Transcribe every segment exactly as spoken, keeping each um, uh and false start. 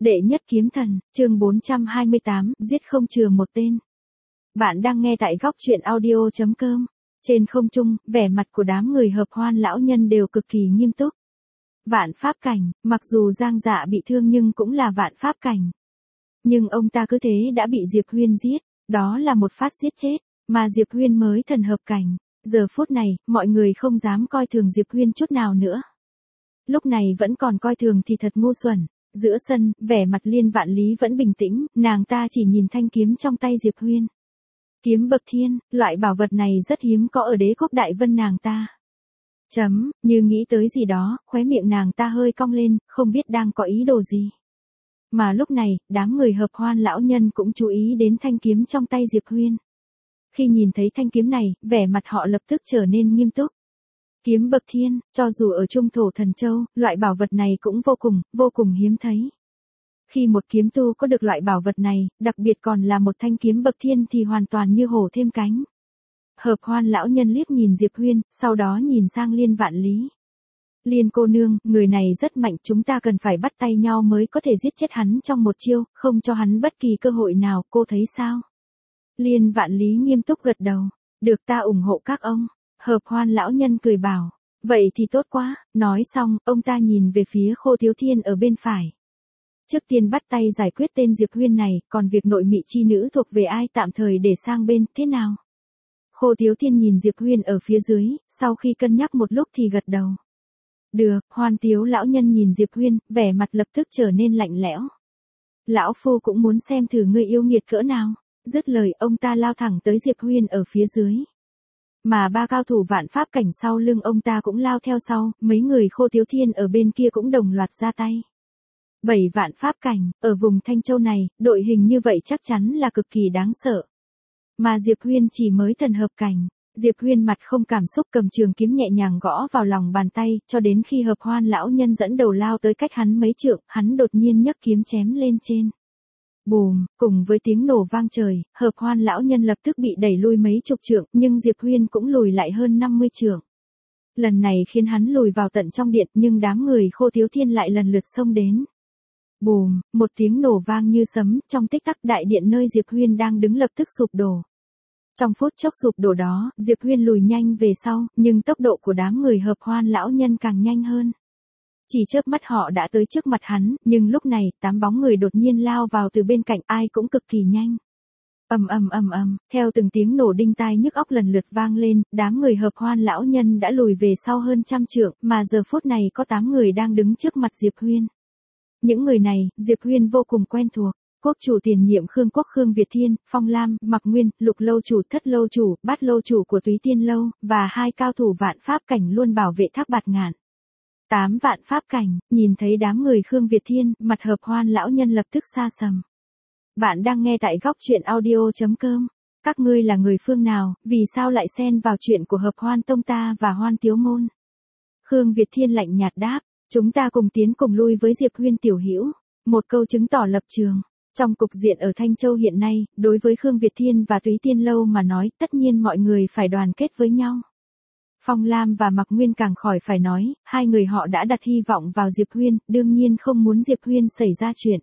Đệ nhất kiếm thần, chương bốn trăm hai mươi tám, giết không chừa một tên. Bạn đang nghe tại góc truyện audio chấm com. Trên không trung, vẻ mặt của đám người hợp hoan lão nhân đều cực kỳ nghiêm túc. Vạn pháp cảnh, mặc dù Giang Dạ bị thương nhưng cũng là vạn pháp cảnh. Nhưng ông ta cứ thế đã bị Diệp Huyên giết, đó là một phát giết chết, mà Diệp Huyên mới thần hợp cảnh. Giờ phút này, mọi người không dám coi thường Diệp Huyên chút nào nữa. Lúc này vẫn còn coi thường thì thật ngu xuẩn. Giữa sân, vẻ mặt Liên Vạn Lý vẫn bình tĩnh, nàng ta chỉ nhìn thanh kiếm trong tay Diệp Huyên. Kiếm bậc thiên, loại bảo vật này rất hiếm có ở Đế quốc Đại Vân nàng ta. Chấm, như nghĩ tới gì đó, khóe miệng nàng ta hơi cong lên, không biết đang có ý đồ gì. Mà lúc này, đám người hợp hoan lão nhân cũng chú ý đến thanh kiếm trong tay Diệp Huyên. Khi nhìn thấy thanh kiếm này, vẻ mặt họ lập tức trở nên nghiêm túc. Kiếm bậc thiên, cho dù ở Trung Thổ Thần Châu, loại bảo vật này cũng vô cùng, vô cùng hiếm thấy. Khi một kiếm tu có được loại bảo vật này, đặc biệt còn là một thanh kiếm bậc thiên thì hoàn toàn như hổ thêm cánh. Hợp hoan lão nhân liếc nhìn Diệp Huyên, sau đó nhìn sang Liên Vạn Lý. Liên cô nương, người này rất mạnh, chúng ta cần phải bắt tay nhau mới có thể giết chết hắn trong một chiêu, không cho hắn bất kỳ cơ hội nào, cô thấy sao? Liên Vạn Lý nghiêm túc gật đầu, được, ta ủng hộ các ông. Hợp hoan lão nhân cười bảo, vậy thì tốt quá, nói xong, ông ta nhìn về phía Khô Thiếu Thiên ở bên phải. Trước tiên bắt tay giải quyết tên Diệp Huyên này, còn việc nội mị chi nữ thuộc về ai tạm thời để sang bên, thế nào? Khô Thiếu Thiên nhìn Diệp Huyên ở phía dưới, sau khi cân nhắc một lúc thì gật đầu. Được, Hoan Tiếu lão nhân nhìn Diệp Huyên, vẻ mặt lập tức trở nên lạnh lẽo. Lão phu cũng muốn xem thử ngươi yêu nghiệt cỡ nào. Dứt lời, ông ta lao thẳng tới Diệp Huyên ở phía dưới. Mà ba cao thủ vạn pháp cảnh sau lưng ông ta cũng lao theo sau, mấy người Khô Thiếu Thiên ở bên kia cũng đồng loạt ra tay. Bảy vạn pháp cảnh, ở vùng Thanh Châu này, đội hình như vậy chắc chắn là cực kỳ đáng sợ. Mà Diệp Huyên chỉ mới thần hợp cảnh. Diệp Huyên mặt không cảm xúc cầm trường kiếm nhẹ nhàng gõ vào lòng bàn tay, cho đến khi hợp hoan lão nhân dẫn đầu lao tới cách hắn mấy trượng, hắn đột nhiên nhấc kiếm chém lên trên. Bùm, cùng với tiếng nổ vang trời, hợp hoan lão nhân lập tức bị đẩy lui mấy chục trượng, nhưng Diệp Huyên cũng lùi lại hơn năm mươi trượng. Lần này khiến hắn lùi vào tận trong điện, nhưng đám người Khô Thiếu Thiên lại lần lượt xông đến. Bùm, một tiếng nổ vang như sấm, trong tích tắc đại điện nơi Diệp Huyên đang đứng lập tức sụp đổ. Trong phút chốc sụp đổ đó, Diệp Huyên lùi nhanh về sau, nhưng tốc độ của đám người hợp hoan lão nhân càng nhanh hơn. Chỉ chớp mắt họ đã tới trước mặt hắn, nhưng lúc này, tám bóng người đột nhiên lao vào từ bên cạnh, ai cũng cực kỳ nhanh. Ầm ầm ầm ầm, theo từng tiếng nổ đinh tai nhức óc lần lượt vang lên, đám người hợp hoan lão nhân đã lùi về sau hơn trăm trượng, mà giờ phút này có tám người đang đứng trước mặt Diệp Huyên. Những người này, Diệp Huyên vô cùng quen thuộc. Quốc chủ tiền nhiệm Khương Quốc Khương Việt Thiên, Phong Lam, Mặc Nguyên, Lục lâu chủ, Thất lâu chủ, Bát lâu chủ của Túy Tiên lâu, và hai cao thủ vạn pháp cảnh luôn bảo vệ Thác Bạt Ngạn. Tám vạn pháp cảnh, nhìn thấy đám người Khương Việt Thiên, mặt hợp hoan lão nhân lập tức xa sầm. Bạn đang nghe tại góc truyện audio chấm com. Các ngươi là người phương nào, vì sao lại xen vào chuyện của hợp hoan tông ta và hoan tiếu môn? Khương Việt Thiên lạnh nhạt đáp, chúng ta cùng tiến cùng lui với Diệp Huyên tiểu hữu. Một câu chứng tỏ lập trường. Trong cục diện ở Thanh Châu hiện nay, đối với Khương Việt Thiên và Túy Tiên lâu mà nói, tất nhiên mọi người phải đoàn kết với nhau. Phong Lam và Mặc Nguyên càng khỏi phải nói, hai người họ đã đặt hy vọng vào Diệp Huyên, đương nhiên không muốn Diệp Huyên xảy ra chuyện.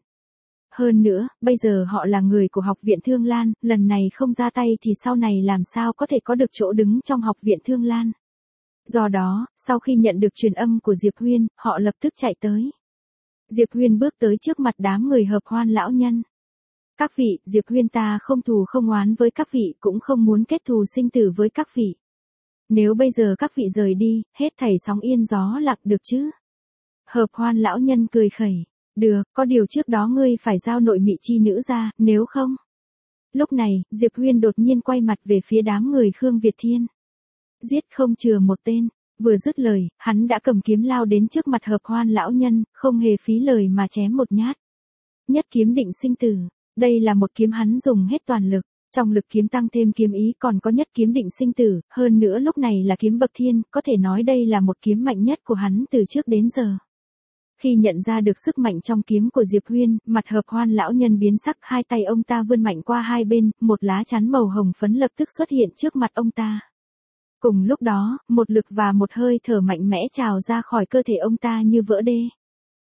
Hơn nữa, bây giờ họ là người của Học viện Thương Lan, lần này không ra tay thì sau này làm sao có thể có được chỗ đứng trong Học viện Thương Lan. Do đó, sau khi nhận được truyền âm của Diệp Huyên, họ lập tức chạy tới. Diệp Huyên bước tới trước mặt đám người hợp hoan lão nhân. Các vị, Diệp Huyên ta không thù không oán với các vị, cũng không muốn kết thù sinh tử với các vị. Nếu bây giờ các vị rời đi, hết thảy sóng yên gió lạc được chứ? Hợp hoan lão nhân cười khẩy. Được, có điều trước đó ngươi phải giao nội mị chi nữ ra, nếu không. Lúc này, Diệp Huyên đột nhiên quay mặt về phía đám người Khương Việt Thiên. Giết không chừa một tên. Vừa dứt lời, hắn đã cầm kiếm lao đến trước mặt hợp hoan lão nhân, không hề phí lời mà chém một nhát. Nhất kiếm định sinh tử. Đây là một kiếm hắn dùng hết toàn lực. Trong lực kiếm tăng thêm kiếm ý còn có nhất kiếm định sinh tử, hơn nữa lúc này là kiếm bậc thiên, có thể nói đây là một kiếm mạnh nhất của hắn từ trước đến giờ. Khi nhận ra được sức mạnh trong kiếm của Diệp Huyên, mặt hợp hoan lão nhân biến sắc, hai tay ông ta vươn mạnh qua hai bên, một lá chắn màu hồng phấn lập tức xuất hiện trước mặt ông ta. Cùng lúc đó, một lực và một hơi thở mạnh mẽ trào ra khỏi cơ thể ông ta như vỡ đê.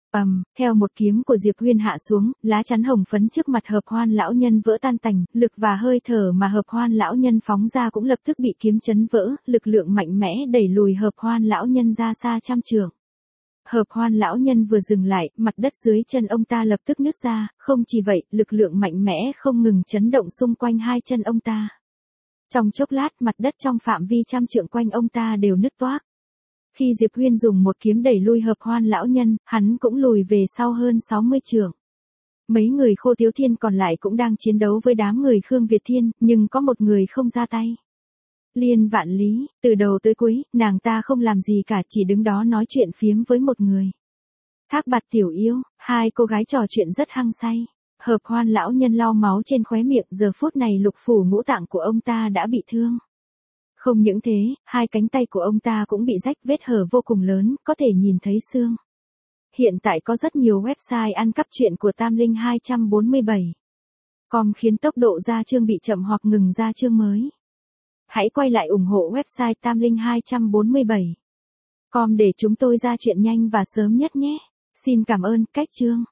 Ầm, theo một kiếm của Diệp Huyên hạ xuống, lá chắn hồng phấn trước mặt Hợp Hoan lão nhân vỡ tan tành, lực và hơi thở mà Hợp Hoan lão nhân phóng ra cũng lập tức bị kiếm chấn vỡ, lực lượng mạnh mẽ đẩy lùi Hợp Hoan lão nhân ra xa trăm trượng. Hợp Hoan lão nhân vừa dừng lại, mặt đất dưới chân ông ta lập tức nứt ra, không chỉ vậy, lực lượng mạnh mẽ không ngừng chấn động xung quanh hai chân ông ta. Trong chốc lát, mặt đất trong phạm vi trăm trượng quanh ông ta đều nứt toác. Khi Diệp Huyên dùng một kiếm đẩy lui Hợp Hoan lão nhân, hắn cũng lùi về sau hơn sáu mươi trượng. Mấy người Khô Thiếu Thiên còn lại cũng đang chiến đấu với đám người Khương Việt Thiên, nhưng có một người không ra tay. Liên Vạn Lý, từ đầu tới cuối, nàng ta không làm gì cả, chỉ đứng đó nói chuyện phiếm với một người. Thác Bạt tiểu yêu, hai cô gái trò chuyện rất hăng say. Hợp Hoan lão nhân lau máu trên khóe miệng, giờ phút này lục phủ ngũ tạng của ông ta đã bị thương. Không những thế, hai cánh tay của ông ta cũng bị rách vết hở vô cùng lớn, có thể nhìn thấy xương. Hiện tại có rất nhiều website ăn cắp truyện của Tam Linh hai bốn bảy. Com khiến tốc độ ra chương bị chậm hoặc ngừng ra chương mới. Hãy quay lại ủng hộ website Tam Linh hai bốn bảy. Com để chúng tôi ra chuyện nhanh và sớm nhất nhé. Xin cảm ơn, cách chương.